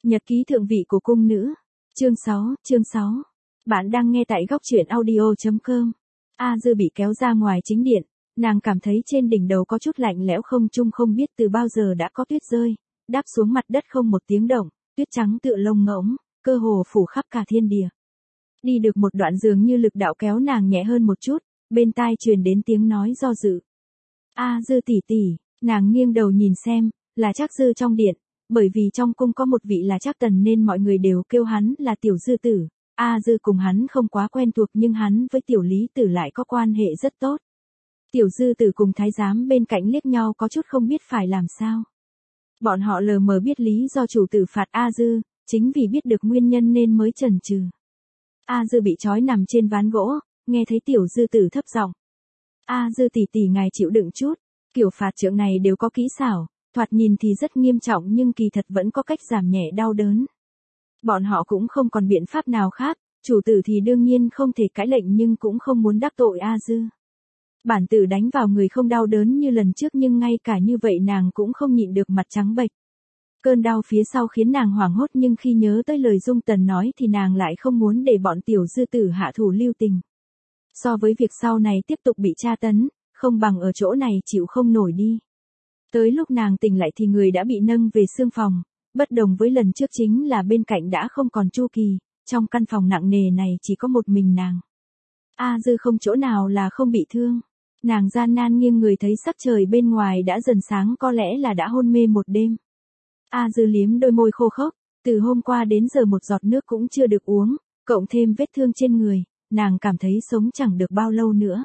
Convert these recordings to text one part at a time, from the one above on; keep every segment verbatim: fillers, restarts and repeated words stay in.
Nhật ký thượng vị của cung nữ. Chương sáu, chương sáu. Bạn đang nghe tại góc truyện audio chấm com. A Dư bị kéo ra ngoài chính điện, nàng cảm thấy trên đỉnh đầu có chút lạnh lẽo, không trung không biết từ bao giờ đã có tuyết rơi, đáp xuống mặt đất không một tiếng động, tuyết trắng tựa lông ngỗng, cơ hồ phủ khắp cả thiên địa. Đi được một đoạn dường như lực đạo kéo nàng nhẹ hơn một chút, bên tai truyền đến tiếng nói do dự. A Dư tỷ tỷ, nàng nghiêng đầu nhìn xem, là Trác Dư trong điện. Bởi vì trong cung có một vị là Trác Tần nên mọi người đều kêu hắn là tiểu Dư tử. A Dư cùng hắn không quá quen thuộc nhưng hắn với tiểu Lý Tử lại có quan hệ rất tốt. Tiểu Dư tử cùng thái giám bên cạnh liếc nhau có chút không biết phải làm sao. Bọn họ lờ mờ biết lý do chủ tử phạt A Dư, chính vì biết được nguyên nhân nên mới chần chừ. A Dư bị trói nằm trên ván gỗ, nghe thấy tiểu Dư tử thấp giọng. A Dư tỷ tỷ ngài chịu đựng chút, kiểu phạt trượng này đều có kỹ xảo. Thoạt nhìn thì rất nghiêm trọng nhưng kỳ thật vẫn có cách giảm nhẹ đau đớn. Bọn họ cũng không còn biện pháp nào khác, chủ tử thì đương nhiên không thể cãi lệnh nhưng cũng không muốn đắc tội A Dư. Bản tử đánh vào người không đau đớn như lần trước nhưng ngay cả như vậy nàng cũng không nhịn được mặt trắng bệch. Cơn đau phía sau khiến nàng hoảng hốt nhưng khi nhớ tới lời Dung Tần nói thì nàng lại không muốn để bọn tiểu Dư tử hạ thủ lưu tình. So với việc sau này tiếp tục bị tra tấn, không bằng ở chỗ này chịu không nổi đi. Tới lúc nàng tỉnh lại thì người đã bị nâng về xương phòng, bất đồng với lần trước chính là bên cạnh đã không còn Chu Kỳ, trong căn phòng nặng nề này chỉ có một mình nàng. A Dư không chỗ nào là không bị thương, nàng gian nan nghiêng người thấy sắc trời bên ngoài đã dần sáng, có lẽ là đã hôn mê một đêm. A Dư liếm đôi môi khô khốc, từ hôm qua đến giờ một giọt nước cũng chưa được uống, cộng thêm vết thương trên người, nàng cảm thấy sống chẳng được bao lâu nữa.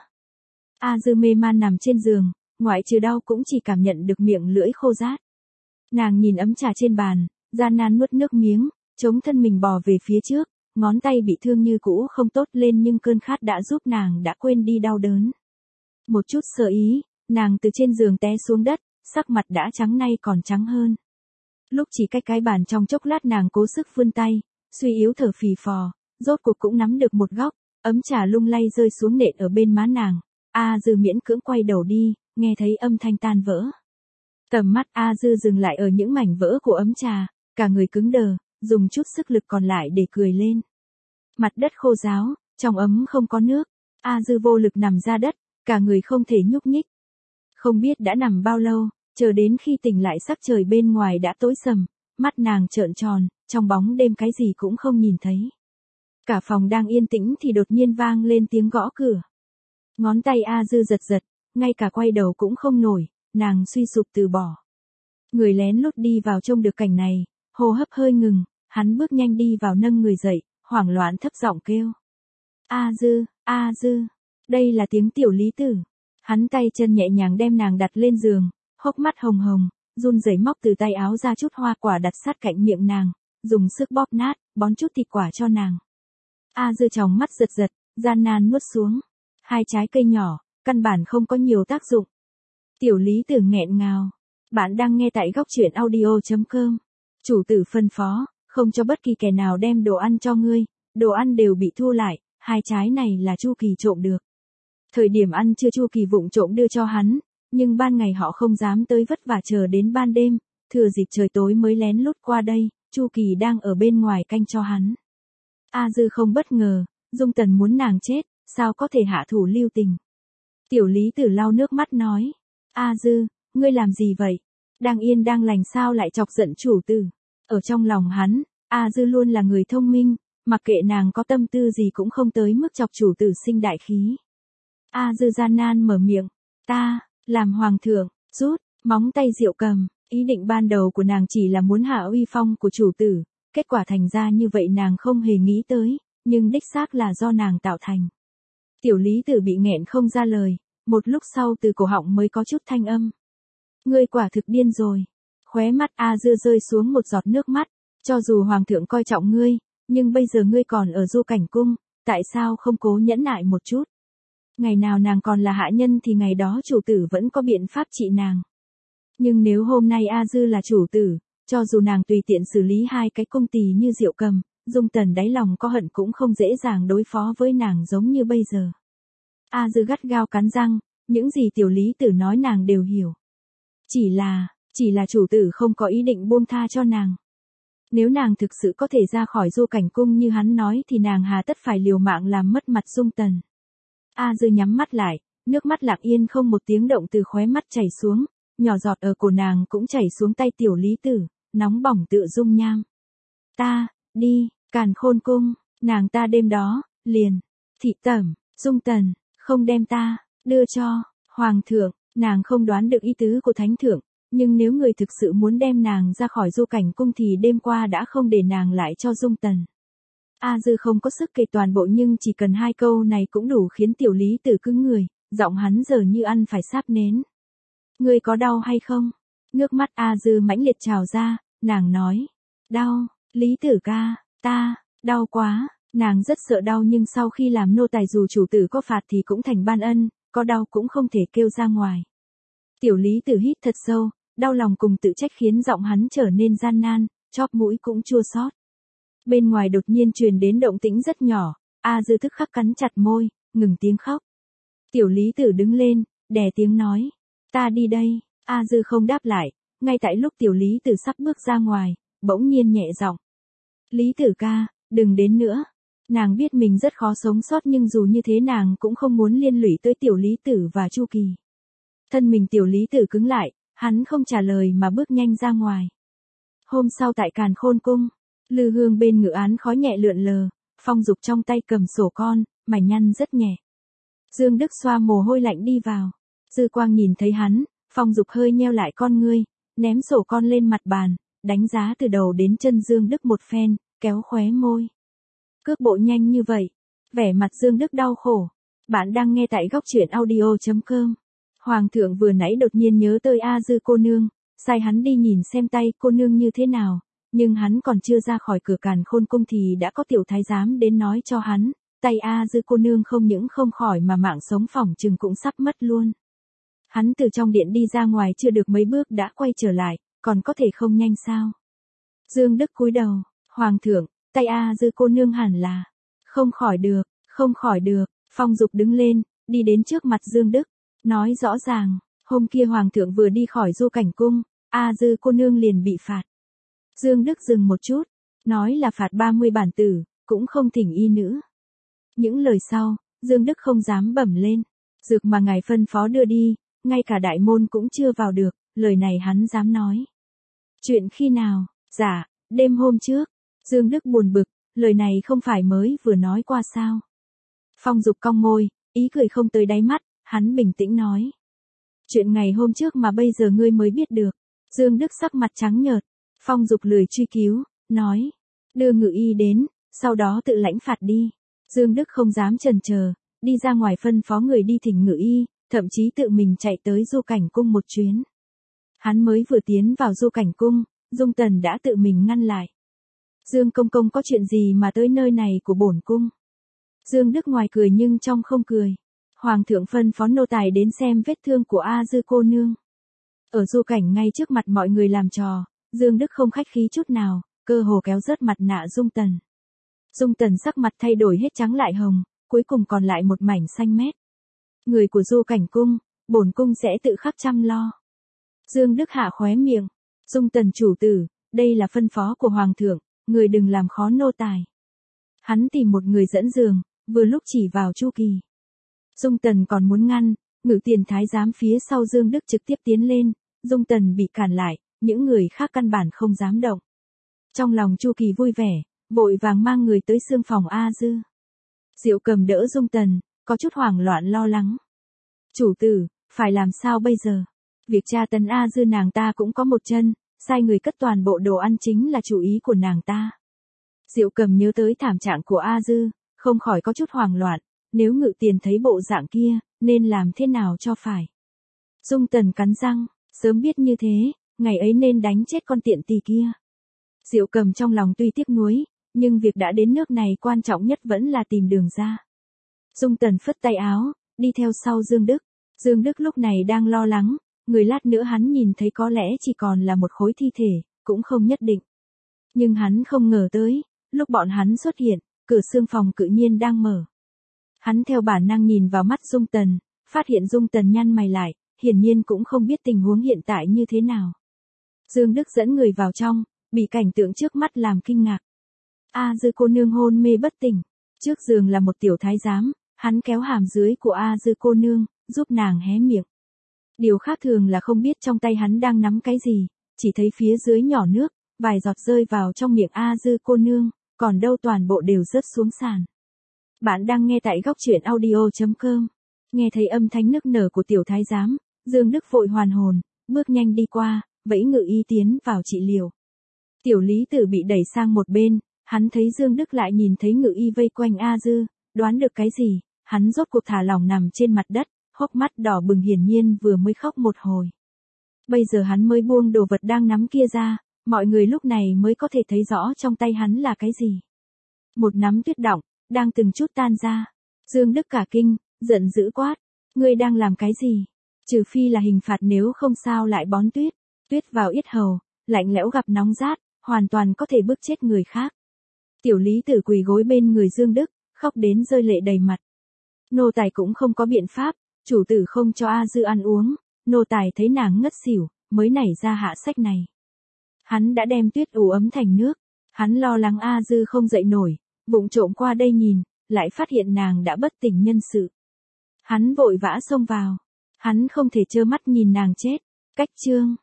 A Dư mê man nằm trên giường. Ngoại trừ đau cũng chỉ cảm nhận được miệng lưỡi khô rát. Nàng nhìn ấm trà trên bàn, gian nan nuốt nước miếng, chống thân mình bò về phía trước, ngón tay bị thương như cũ không tốt lên nhưng cơn khát đã giúp nàng đã quên đi đau đớn. Một chút sơ ý, nàng từ trên giường té xuống đất, sắc mặt đã trắng nay còn trắng hơn. Lúc chỉ cách cái bàn trong chốc lát nàng cố sức vươn tay, suy yếu thở phì phò, rốt cuộc cũng nắm được một góc, ấm trà lung lay rơi xuống nện ở bên má nàng. A Dư miễn cưỡng quay đầu đi, nghe thấy âm thanh tan vỡ. Tầm mắt A Dư dừng lại ở những mảnh vỡ của ấm trà, cả người cứng đờ, dùng chút sức lực còn lại để cười lên. Mặt đất khô ráo, trong ấm không có nước, A Dư vô lực nằm ra đất, cả người không thể nhúc nhích. Không biết đã nằm bao lâu, chờ đến khi tỉnh lại sắc trời bên ngoài đã tối sầm, mắt nàng trợn tròn, trong bóng đêm cái gì cũng không nhìn thấy. Cả phòng đang yên tĩnh thì đột nhiên vang lên tiếng gõ cửa. Ngón tay A Dư giật giật, ngay cả quay đầu cũng không nổi, nàng suy sụp từ bỏ. Người lén lút đi vào trông được cảnh này, hô hấp hơi ngừng, hắn bước nhanh đi vào nâng người dậy, hoảng loạn thấp giọng kêu. A Dư, A Dư, đây là tiếng tiểu Lý Tử. Hắn tay chân nhẹ nhàng đem nàng đặt lên giường, hốc mắt hồng hồng, run rẩy móc từ tay áo ra chút hoa quả đặt sát cạnh miệng nàng, dùng sức bóp nát, bón chút thịt quả cho nàng. A Dư tròng mắt giật giật, gian nan nuốt xuống. Hai trái cây nhỏ, căn bản không có nhiều tác dụng. Tiểu Lý Tử nghẹn ngào. Bạn đang nghe tại góc truyện audio chấm com. Chủ tử phân phó, không cho bất kỳ kẻ nào đem đồ ăn cho ngươi, đồ ăn đều bị thu lại, hai trái này là Chu Kỳ trộm được. Thời điểm ăn chưa Chu Kỳ vụng trộm đưa cho hắn, nhưng ban ngày họ không dám tới vất vả chờ đến ban đêm, thừa dịp trời tối mới lén lút qua đây, Chu Kỳ đang ở bên ngoài canh cho hắn. A Dư không bất ngờ, Dung Tần muốn nàng chết, sao có thể hạ thủ lưu tình. Tiểu Lý Tử lau nước mắt nói. A Dư, ngươi làm gì vậy? Đang yên đang lành sao lại chọc giận chủ tử? Ở trong lòng hắn, A Dư luôn là người thông minh, mặc kệ nàng có tâm tư gì cũng không tới mức chọc chủ tử sinh đại khí. A Dư gian nan mở miệng. Ta, làm hoàng thượng, rút, móng tay rượu cầm, ý định ban đầu của nàng chỉ là muốn hạ uy phong của chủ tử, kết quả thành ra như vậy nàng không hề nghĩ tới, nhưng đích xác là do nàng tạo thành. Tiểu Lý Tử bị nghẹn không ra lời, một lúc sau từ cổ họng mới có chút thanh âm. Ngươi quả thực điên rồi. Khóe mắt A Dư rơi xuống một giọt nước mắt, cho dù hoàng thượng coi trọng ngươi, nhưng bây giờ ngươi còn ở Du Cảnh Cung, tại sao không cố nhẫn nại một chút? Ngày nào nàng còn là hạ nhân thì ngày đó chủ tử vẫn có biện pháp trị nàng. Nhưng nếu hôm nay A Dư là chủ tử, cho dù nàng tùy tiện xử lý hai cái cung tỳ như Diệu Cầm, Dung Tần đáy lòng có hận cũng không dễ dàng đối phó với nàng giống như bây giờ. A Dư gắt gao cắn răng, những gì tiểu Lý Tử nói nàng đều hiểu. Chỉ là, chỉ là chủ tử không có ý định buông tha cho nàng. Nếu nàng thực sự có thể ra khỏi Du Cảnh Cung như hắn nói thì nàng hà tất phải liều mạng làm mất mặt Dung Tần. A Dư nhắm mắt lại, nước mắt lặng yên không một tiếng động từ khóe mắt chảy xuống, nhỏ giọt ở cổ nàng cũng chảy xuống tay Tiểu Lý Tử, nóng bỏng tựa dung nham. Ta, đi, Càn Khôn Cung, nàng ta đêm đó, liền, thị tẩm, Dung Tần, không đem ta, đưa cho, Hoàng thượng, nàng không đoán được ý tứ của Thánh thượng, nhưng nếu người thực sự muốn đem nàng ra khỏi Du Cảnh Cung thì đêm qua đã không để nàng lại cho Dung Tần. A Dư không có sức kể toàn bộ nhưng chỉ cần hai câu này cũng đủ khiến Tiểu Lý Tử cứng người, giọng hắn giờ như ăn phải sáp nến. Ngươi có đau hay không? Nước mắt A Dư mãnh liệt trào ra, nàng nói. Đau, Lý Tử ca, ta, đau quá, nàng rất sợ đau nhưng sau khi làm nô tài dù chủ tử có phạt thì cũng thành ban ân, có đau cũng không thể kêu ra ngoài. Tiểu Lý Tử hít thật sâu, đau lòng cùng tự trách khiến giọng hắn trở nên gian nan, chóp mũi cũng chua xót. Bên ngoài đột nhiên truyền đến động tĩnh rất nhỏ, A Dư tức khắc cắn chặt môi, ngừng tiếng khóc. Tiểu Lý Tử đứng lên, đè tiếng nói, ta đi đây. A Dư không đáp lại, ngay tại lúc Tiểu Lý Tử sắp bước ra ngoài, bỗng nhiên nhẹ giọng. Lý Tử ca, đừng đến nữa. Nàng biết mình rất khó sống sót nhưng dù như thế nàng cũng không muốn liên lụy tới Tiểu Lý Tử và Chu Kỳ. Thân mình Tiểu Lý Tử cứng lại, hắn không trả lời mà bước nhanh ra ngoài. Hôm sau tại Càn Khôn Cung, Lư Hương bên ngự án khói nhẹ lượn lờ, Phong Dục trong tay cầm sổ con, mảnh nhăn rất nhẹ. Dương Đức xoa mồ hôi lạnh đi vào. Dư Quang nhìn thấy hắn, Phong Dục hơi nheo lại con ngươi, ném sổ con lên mặt bàn, đánh giá từ đầu đến chân Dương Đức một phen, kéo khóe môi. Cước bộ nhanh như vậy, vẻ mặt Dương Đức đau khổ. Bạn đang nghe tại góc truyện audio chấm com. Hoàng thượng vừa nãy đột nhiên nhớ tới A Dư cô nương, sai hắn đi nhìn xem tay cô nương như thế nào, nhưng hắn còn chưa ra khỏi cửa Càn Khôn Cung thì đã có tiểu thái giám đến nói cho hắn, tay A Dư cô nương không những không khỏi mà mạng sống phỏng chừng cũng sắp mất luôn. Hắn từ trong điện đi ra ngoài chưa được mấy bước đã quay trở lại, còn có thể không nhanh sao? Dương Đức cúi đầu, Hoàng thượng, tay A Dư cô nương hẳn là không khỏi được, không khỏi được. Phong Dục đứng lên, đi đến trước mặt Dương Đức, nói rõ ràng, hôm kia Hoàng thượng vừa đi khỏi Du Cảnh Cung, A Dư cô nương liền bị phạt. Dương Đức dừng một chút, nói là phạt ba mươi bản tử, cũng không thỉnh y nữa. Những lời sau, Dương Đức không dám bẩm lên, dược mà ngài phân phó đưa đi, ngay cả đại môn cũng chưa vào được, lời này hắn dám nói. Chuyện khi nào? Dạ, đêm hôm trước. Dương Đức buồn bực, lời này không phải mới vừa nói qua sao? Phong Dục cong môi, ý cười không tới đáy mắt, hắn bình tĩnh nói. Chuyện ngày hôm trước mà bây giờ ngươi mới biết được. Dương Đức sắc mặt trắng nhợt. Phong Dục lười truy cứu, nói. Đưa ngự y đến, sau đó tự lãnh phạt đi. Dương Đức không dám chần chờ, đi ra ngoài phân phó người đi thỉnh ngự y, thậm chí tự mình chạy tới Du Cảnh Cung một chuyến. Hắn mới vừa tiến vào Du Cảnh Cung, Dung Tần đã tự mình ngăn lại. Dương công công có chuyện gì mà tới nơi này của bổn cung? Dương Đức ngoài cười nhưng trong không cười. Hoàng thượng phân phó nô tài đến xem vết thương của A Dư cô nương. Ở Du Cảnh ngay trước mặt mọi người làm trò, Dương Đức không khách khí chút nào, cơ hồ kéo rớt mặt nạ Dung Tần. Dung Tần sắc mặt thay đổi hết trắng lại hồng, cuối cùng còn lại một mảnh xanh mét. Người của Du Cảnh Cung, bổn cung sẽ tự khắc chăm lo. Dương Đức hạ khóe miệng. Dung Tần chủ tử, đây là phân phó của Hoàng thượng, người đừng làm khó nô tài. Hắn tìm một người dẫn giường, vừa lúc chỉ vào Chu Kỳ. Dung Tần còn muốn ngăn, ngự tiền thái giám phía sau Dương Đức trực tiếp tiến lên, Dung Tần bị cản lại, những người khác căn bản không dám động. Trong lòng Chu Kỳ vui vẻ, vội vàng mang người tới xương phòng A Dư. Diệu Cầm đỡ Dung Tần, có chút hoảng loạn lo lắng. Chủ tử, phải làm sao bây giờ? Việc tra tấn A Dư nàng ta cũng có một chân, sai người cất toàn bộ đồ ăn chính là chủ ý của nàng ta. Diệu Cầm nhớ tới thảm trạng của A Dư, không khỏi có chút hoảng loạn, nếu ngự tiền thấy bộ dạng kia, nên làm thế nào cho phải. Dung Tần cắn răng, sớm biết như thế, ngày ấy nên đánh chết con tiện tỳ kia. Diệu Cầm trong lòng tuy tiếc nuối, nhưng việc đã đến nước này quan trọng nhất vẫn là tìm đường ra. Dung Tần phất tay áo, đi theo sau Dương Đức. Dương Đức lúc này đang lo lắng, người lát nữa hắn nhìn thấy có lẽ chỉ còn là một khối thi thể, cũng không nhất định. Nhưng hắn không ngờ tới, lúc bọn hắn xuất hiện, cửa xương phòng tự nhiên đang mở. Hắn theo bản năng nhìn vào mắt Dung Tần, phát hiện Dung Tần nhăn mày lại, hiển nhiên cũng không biết tình huống hiện tại như thế nào. Dương Đức dẫn người vào trong, bị cảnh tượng trước mắt làm kinh ngạc. A Dư cô nương hôn mê bất tỉnh, trước giường là một tiểu thái giám, hắn kéo hàm dưới của A Dư cô nương, giúp nàng hé miệng. Điều khác thường là không biết trong tay hắn đang nắm cái gì, chỉ thấy phía dưới nhỏ nước, vài giọt rơi vào trong miệng A Dư cô nương, còn đâu toàn bộ đều rớt xuống sàn. Bạn đang nghe tại góc truyện audio chấm com. Nghe thấy âm thanh nức nở của tiểu thái giám, Dương Đức vội hoàn hồn, bước nhanh đi qua, vẫy Ngự Y tiến vào trị liệu. Tiểu Lý Tử bị đẩy sang một bên, hắn thấy Dương Đức lại nhìn thấy Ngự Y vây quanh A Dư, đoán được cái gì, hắn rốt cuộc thả lỏng nằm trên mặt đất, hốc mắt đỏ bừng, hiển nhiên vừa mới khóc một hồi. Bây giờ hắn mới buông đồ vật đang nắm kia ra, mọi người lúc này mới có thể thấy rõ trong tay hắn là cái gì. Một nắm tuyết đọng, đang từng chút tan ra. Dương Đức cả kinh, giận dữ quát, ngươi đang làm cái gì? Trừ phi là hình phạt, nếu không sao lại bón tuyết. Tuyết vào yết hầu, lạnh lẽo gặp nóng rát, hoàn toàn có thể bức chết người khác. Tiểu Lý Tử quỳ gối bên người Dương Đức, khóc đến rơi lệ đầy mặt. Nô tài cũng không có biện pháp, chủ tử không cho A Dư ăn uống, nô tài thấy nàng ngất xỉu, mới nảy ra hạ sách này. Hắn đã đem tuyết ủ ấm thành nước, hắn lo lắng A Dư không dậy nổi, vụng trộm qua đây nhìn, lại phát hiện nàng đã bất tỉnh nhân sự. Hắn vội vã xông vào, hắn không thể trơ mắt nhìn nàng chết. Cách chương